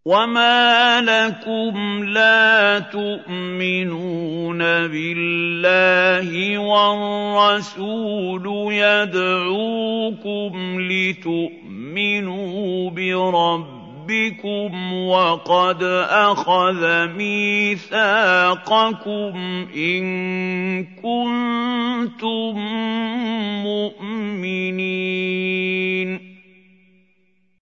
وَمَا لَكُمْ لَا تُؤْمِنُونَ بِاللَّهِ وَالرَّسُولُ يَدْعُوكُمْ لِتُؤْمِنُوا بِرَبِّكُمْ وَقَدْ أَخَذَ مِيثَاقَكُمْ إِن كُنتُم